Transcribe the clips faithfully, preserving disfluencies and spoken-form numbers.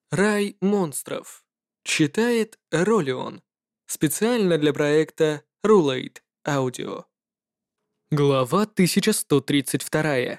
Рай монстров. Читает Ролион. Специально для проекта Rulate Audio. Глава тысяча сто тридцать два.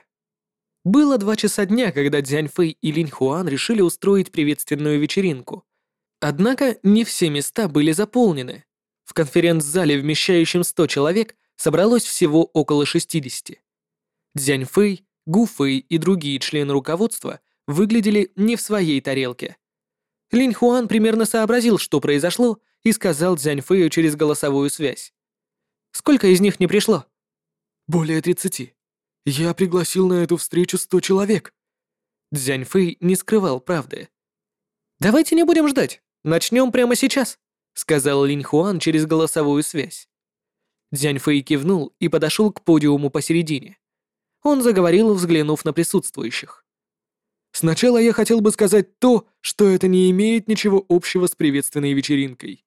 Было два часа дня, когда Дзянь Фэй и Линь Хуан решили устроить приветственную вечеринку. Однако не все места были заполнены. В конференц-зале, вмещающем сто человек, собралось всего около шестидесяти. Дзянь Фэй, Гу Фэй и другие члены руководства выглядели не в своей тарелке. Линь Хуан примерно сообразил, что произошло, и сказал Дзянь Фэю через голосовую связь. «Сколько из них не пришло?» «Более тридцати. Я пригласил на эту встречу сто человек». Дзянь Фэй не скрывал правды. «Давайте не будем ждать. Начнем прямо сейчас», — сказал Линь Хуан через голосовую связь. Дзянь Фэй кивнул и подошел к подиуму посередине. Он заговорил, взглянув на присутствующих. «Сначала я хотел бы сказать то, что это не имеет ничего общего с приветственной вечеринкой.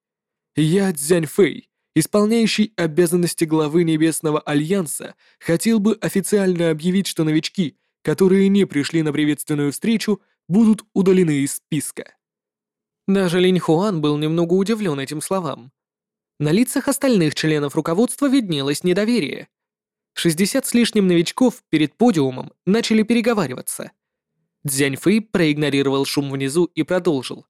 Я Дзянь Фэй, исполняющий обязанности главы Небесного Альянса, хотел бы официально объявить, что новички, которые не пришли на приветственную встречу, будут удалены из списка». Даже Линь Хуан был немного удивлен этим словам. На лицах остальных членов руководства виднелось недоверие. Шестьдесят с лишним новичков перед подиумом начали переговариваться. Дзянь Фэй проигнорировал шум внизу и продолжил.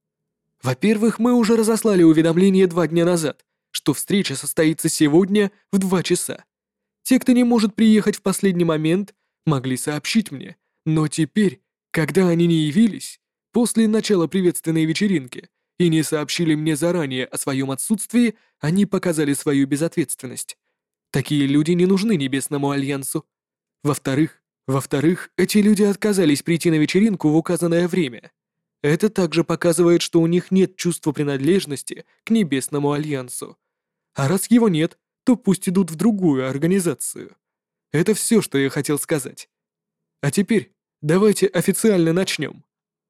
«Во-первых, мы уже разослали уведомление два дня назад, что встреча состоится сегодня в два часа. Те, кто не может приехать в последний момент, могли сообщить мне, но теперь, когда они не явились, после начала приветственной вечеринки, и не сообщили мне заранее о своем отсутствии, они показали свою безответственность. Такие люди не нужны Небесному Альянсу. Во-вторых, во-вторых, эти люди отказались прийти на вечеринку в указанное время. Это также показывает, что у них нет чувства принадлежности к Небесному Альянсу. А раз его нет, то пусть идут в другую организацию. Это все, что я хотел сказать. А теперь давайте официально начнем».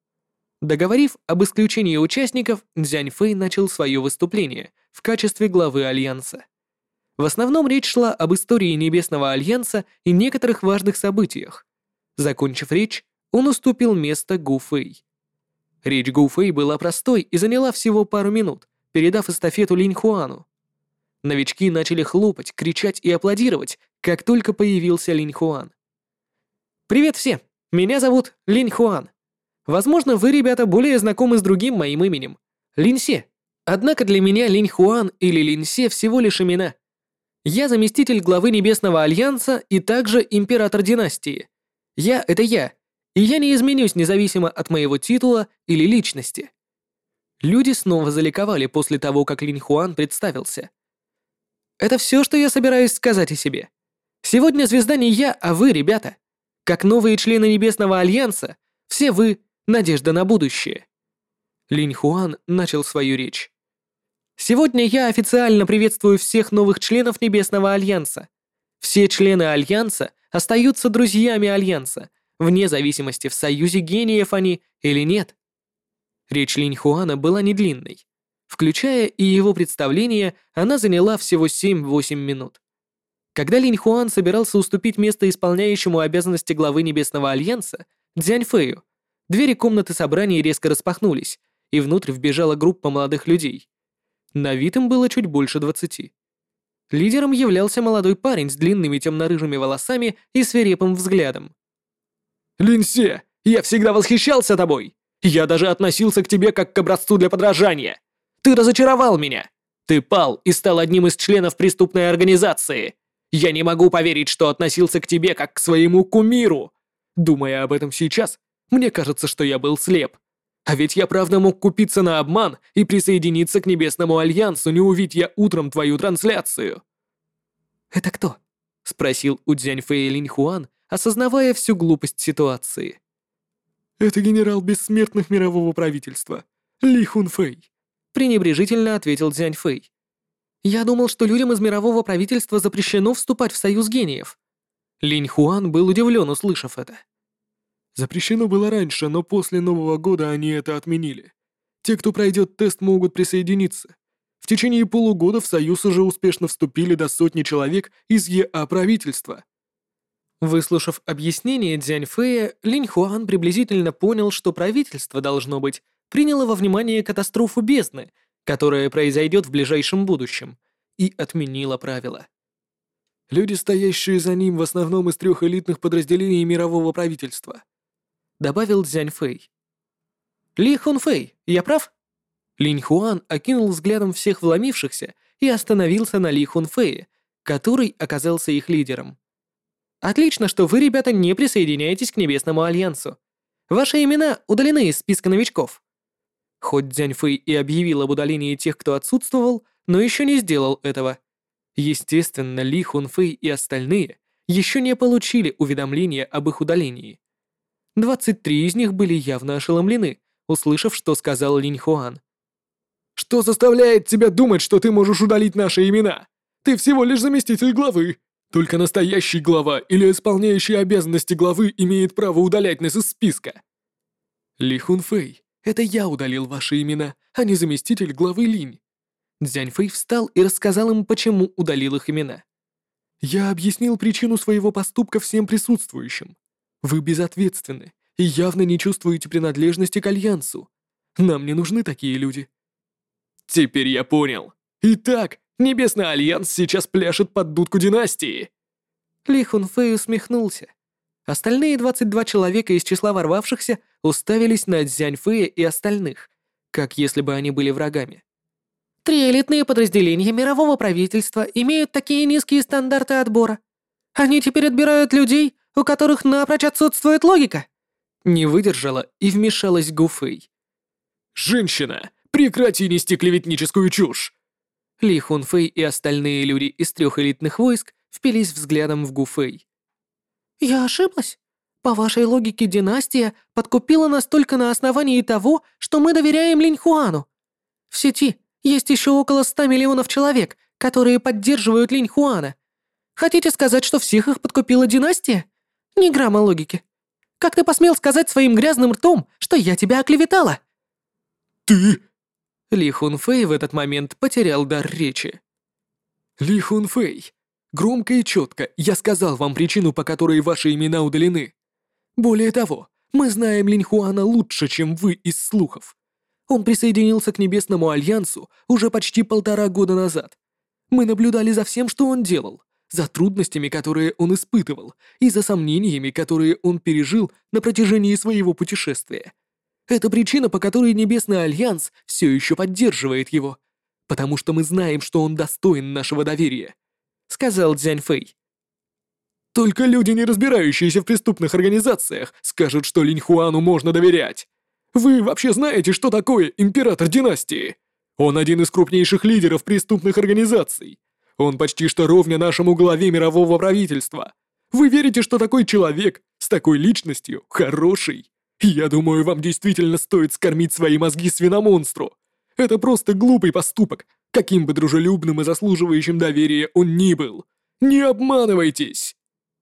Договорив об исключении участников, Дзянь Фэй начал свое выступление в качестве главы Альянса. В основном речь шла об истории Небесного Альянса и некоторых важных событиях. Закончив речь, он уступил место Гу Фэй. Речь Гу Фэй была простой и заняла всего пару минут, передав эстафету Линь Хуану. Новички начали хлопать, кричать и аплодировать, как только появился Линь Хуан. «Привет всем! Меня зовут Линь Хуан. Возможно, вы, ребята, более знакомы с другим моим именем — Линь Се. Однако для меня Линь Хуан или Линь Се всего лишь имена. Я заместитель главы Небесного Альянса и также император династии. Я — это я, и я не изменюсь независимо от моего титула или личности». Люди снова заликовали после того, как Линь Хуан представился. «Это все, что я собираюсь сказать о себе. Сегодня звезда не я, а вы, ребята. Как новые члены Небесного Альянса, все вы — надежда на будущее». Линь Хуан начал свою речь. «Сегодня я официально приветствую всех новых членов Небесного Альянса. Все члены Альянса остаются друзьями Альянса, вне зависимости, в союзе гениев они или нет». Речь Линь Хуана была не длинной. Включая и его представление, она заняла всего семь-восемь минут. Когда Линь Хуан собирался уступить место исполняющему обязанности главы Небесного Альянса, Дзянь Фэю, двери комнаты собраний резко распахнулись, и внутрь вбежала группа молодых людей. На вид им было чуть больше двадцати. Лидером являлся молодой парень с длинными темно-рыжими волосами и свирепым взглядом. «Линь Се, я всегда восхищался тобой! Я даже относился к тебе как к образцу для подражания! Ты разочаровал меня! Ты пал и стал одним из членов преступной организации! Я не могу поверить, что относился к тебе как к своему кумиру! Думая об этом сейчас, мне кажется, что я был слеп. А ведь я правда мог купиться на обман и присоединиться к Небесному Альянсу, не увидь я утром твою трансляцию». «Это кто?» — спросил у Дзянь Фэя Линь Хуан, осознавая всю глупость ситуации. «Это генерал бессмертных мирового правительства, Ли Хун Фэй», — пренебрежительно ответил Дзянь Фэй. «Я думал, что людям из мирового правительства запрещено вступать в союз гениев». Линь Хуан был удивлен, услышав это. «Запрещено было раньше, но после Нового года они это отменили. Те, кто пройдет тест, могут присоединиться. В течение полугода в Союз уже успешно вступили до сотни человек из ЕА правительства». Выслушав объяснение Дзянь Фэя, Линь Хуан приблизительно понял, что правительство, должно быть, приняло во внимание катастрофу бездны, которая произойдет в ближайшем будущем, и отменило правила. Люди, стоящие за ним, в основном из трех элитных подразделений мирового правительства, добавил Дзянь Фэй. Ли Хун Фэй, я прав? Линь Хуан окинул взглядом всех вломившихся и остановился на Ли Хун Фэе, который оказался их лидером. Отлично, что вы, ребята, не присоединяетесь к Небесному Альянсу. Ваши имена удалены из списка новичков. Хоть Дзянь Фэй и объявил об удалении тех, кто отсутствовал, но еще не сделал этого. Естественно, Ли Хун Фэй и остальные еще не получили уведомления об их удалении. двадцать три из них были явно ошеломлены, услышав, что сказал Линь Хуан. «Что заставляет тебя думать, что ты можешь удалить наши имена? Ты всего лишь заместитель главы. Только настоящий глава или исполняющий обязанности главы имеет право удалять нас из списка». «Ли Хун Фэй, это я удалил ваши имена, а не заместитель главы Линь». Дзянь Фэй встал и рассказал им, почему удалил их имена. «Я объяснил причину своего поступка всем присутствующим. Вы безответственны и явно не чувствуете принадлежности к Альянсу. Нам не нужны такие люди». «Теперь я понял. Итак, Небесный Альянс сейчас пляшет под дудку династии». Ли Хун Фэй усмехнулся. Остальные двадцать два человека из числа ворвавшихся уставились на Дзянь Фэя и остальных, как если бы они были врагами. Три элитные подразделения мирового правительства имеют такие низкие стандарты отбора. Они теперь отбирают людей, у которых напрочь отсутствует логика. Не выдержала и вмешалась Гу Фэй. «Женщина, прекрати нести клеветническую чушь!» Ли Хун Фэй и остальные люди из трех элитных войск впились взглядом в Гу Фэй. «Я ошиблась. По вашей логике, династия подкупила нас только на основании того, что мы доверяем Линь Хуану. В сети есть еще около ста миллионов человек, которые поддерживают Линь Хуана. Хотите сказать, что всех их подкупила династия? Ни грамма логики. Как ты посмел сказать своим грязным ртом, что я тебя оклеветала?» «Ты...» Ли Хун Фэй в этот момент потерял дар речи. «Ли Хун Фэй, громко и четко я сказал вам причину, по которой ваши имена удалены. Более того, мы знаем Линь Хуана лучше, чем вы из слухов. Он присоединился к Небесному Альянсу уже почти полтора года назад. Мы наблюдали за всем, что он делал, за трудностями, которые он испытывал, и за сомнениями, которые он пережил на протяжении своего путешествия. Это причина, по которой Небесный Альянс все еще поддерживает его, потому что мы знаем, что он достоин нашего доверия», — сказал Дзянь Фэй. «Только люди, не разбирающиеся в преступных организациях, скажут, что Линь Хуану можно доверять. Вы вообще знаете, что такое император династии? Он один из крупнейших лидеров преступных организаций. Он почти что ровня нашему главе мирового правительства. Вы верите, что такой человек с такой личностью хороший? Я думаю, вам действительно стоит скормить свои мозги свиномонстру. Это просто глупый поступок, каким бы дружелюбным и заслуживающим доверия он ни был. Не обманывайтесь!»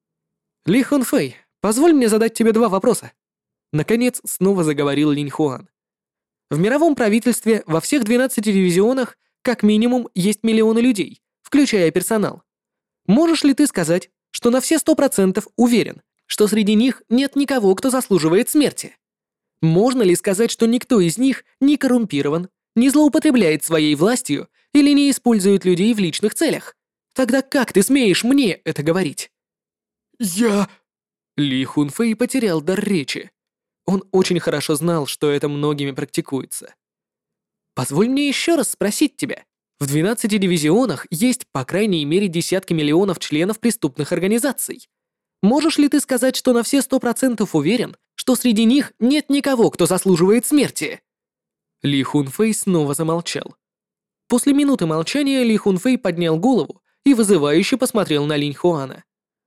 «Ли Хун Фэй, позволь мне задать тебе два вопроса». Наконец, снова заговорил Линь Хуан. В мировом правительстве во всех двенадцати дивизионах как минимум есть миллионы людей, включая персонал. Можешь ли ты сказать, что на все сто процентов уверен, что среди них нет никого, кто заслуживает смерти? Можно ли сказать, что никто из них не коррумпирован, не злоупотребляет своей властью или не использует людей в личных целях? Тогда как ты смеешь мне это говорить? «Я...» Ли Хун Фэй потерял дар речи. Он очень хорошо знал, что это многими практикуется. «Позволь мне еще раз спросить тебя. В двенадцати дивизионах есть по крайней мере десятки миллионов членов преступных организаций. Можешь ли ты сказать, что на все сто процентов уверен, что среди них нет никого, кто заслуживает смерти?» Ли Хун Фэй снова замолчал. После минуты молчания Ли Хун Фэй поднял голову и вызывающе посмотрел на Линь Хуана.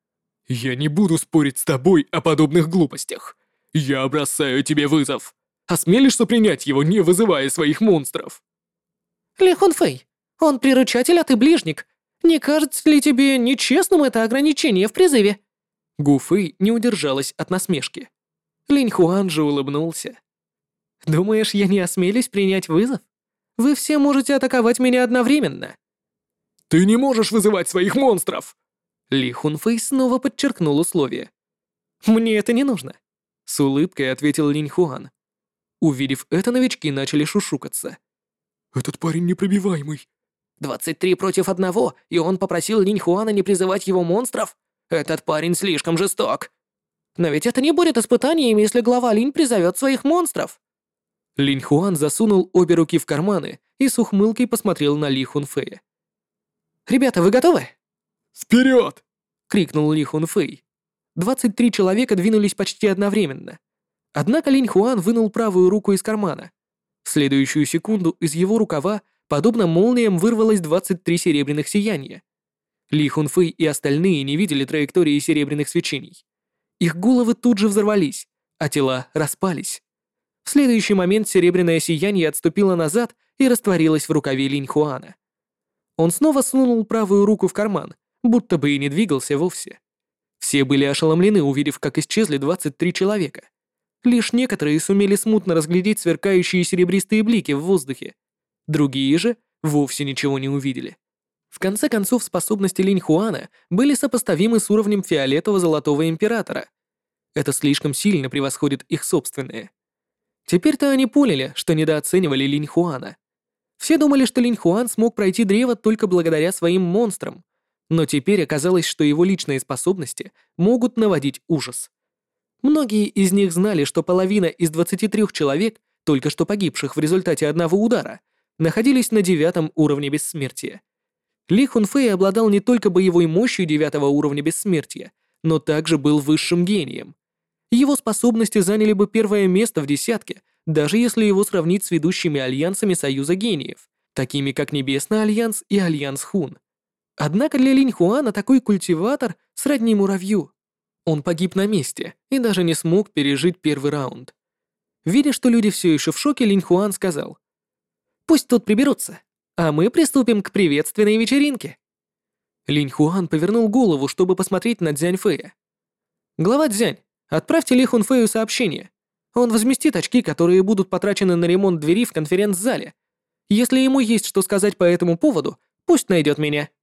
«Я не буду спорить с тобой о подобных глупостях. Я бросаю тебе вызов. Осмелишься принять его, не вызывая своих монстров?» «Ли Хун Фэй, он приручатель, а ты ближник. Не кажется ли тебе нечестным это ограничение в призыве?» Гу Фэй не удержалась от насмешки. Линь Хуан же улыбнулся. «Думаешь, я не осмелюсь принять вызов? Вы все можете атаковать меня одновременно». «Ты не можешь вызывать своих монстров!» Ли Хунфэй снова подчеркнул условие. «Мне это не нужно», — с улыбкой ответил Линь Хуан. Увидев это, новички начали шушукаться. «Этот парень непробиваемый». «Двадцать три против одного, и он попросил Линь Хуана не призывать его монстров? Этот парень слишком жесток. Но ведь это не будет испытанием, если глава Линь призовет своих монстров». Линь Хуан засунул обе руки в карманы и с ухмылкой посмотрел на Ли Хунфэя. «Ребята, вы готовы?» «Вперед!» — крикнул Ли Хунфэй. Двадцать три человека двинулись почти одновременно. Однако Линь Хуан вынул правую руку из кармана. В следующую секунду из его рукава, подобно молниям, вырвалось двадцать три серебряных сияния. Ли Хунфэй и остальные не видели траектории серебряных свечений. Их головы тут же взорвались, а тела распались. В следующий момент серебряное сияние отступило назад и растворилось в рукаве Линь Хуана. Он снова сунул правую руку в карман, будто бы и не двигался вовсе. Все были ошеломлены, увидев, как исчезли двадцать три человека. Лишь некоторые сумели смутно разглядеть сверкающие серебристые блики в воздухе. Другие же вовсе ничего не увидели. В конце концов, способности Линь Хуана были сопоставимы с уровнем фиолетово-золотого императора. Это слишком сильно превосходит их собственные. Теперь-то они поняли, что недооценивали Линь Хуана. Все думали, что Линь Хуан смог пройти древо только благодаря своим монстрам, но теперь оказалось, что его личные способности могут наводить ужас. Многие из них знали, что половина из двадцати трёх человек, только что погибших в результате одного удара, находились на девятом уровне бессмертия. Ли Хунфэй обладал не только боевой мощью девятого уровня бессмертия, но также был высшим гением. Его способности заняли бы первое место в десятке, даже если его сравнить с ведущими альянсами Союза гениев, такими как Небесный альянс и Альянс Хун. Однако для Линь Хуана такой культиватор сродни муравью. Он погиб на месте и даже не смог пережить первый раунд. Видя, что люди все еще в шоке, Линь Хуан сказал: «Пусть тут приберутся, а мы приступим к приветственной вечеринке». Линь Хуан повернул голову, чтобы посмотреть на Цзянь Фэя. «Глава Цзянь, отправьте Ли Хунфэю сообщение. Он возместит очки, которые будут потрачены на ремонт двери в конференц-зале. Если ему есть что сказать по этому поводу, пусть найдет меня».